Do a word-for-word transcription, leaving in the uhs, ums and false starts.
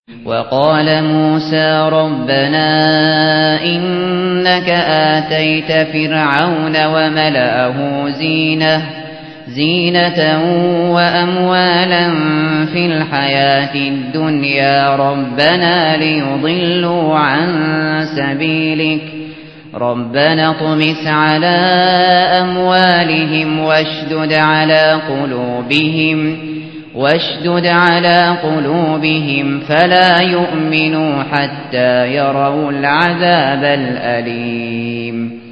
وقال موسى ربنا إنك آتيت فرعون وملأه زينة زينة وأموالا في الحياة الدنيا ربنا ليضلوا عن سبيلك ربنا اطمس على أموالهم واشدد على قلوبهم واشدد على قلوبهم فلا يؤمنوا حتى يروا العذاب الأليم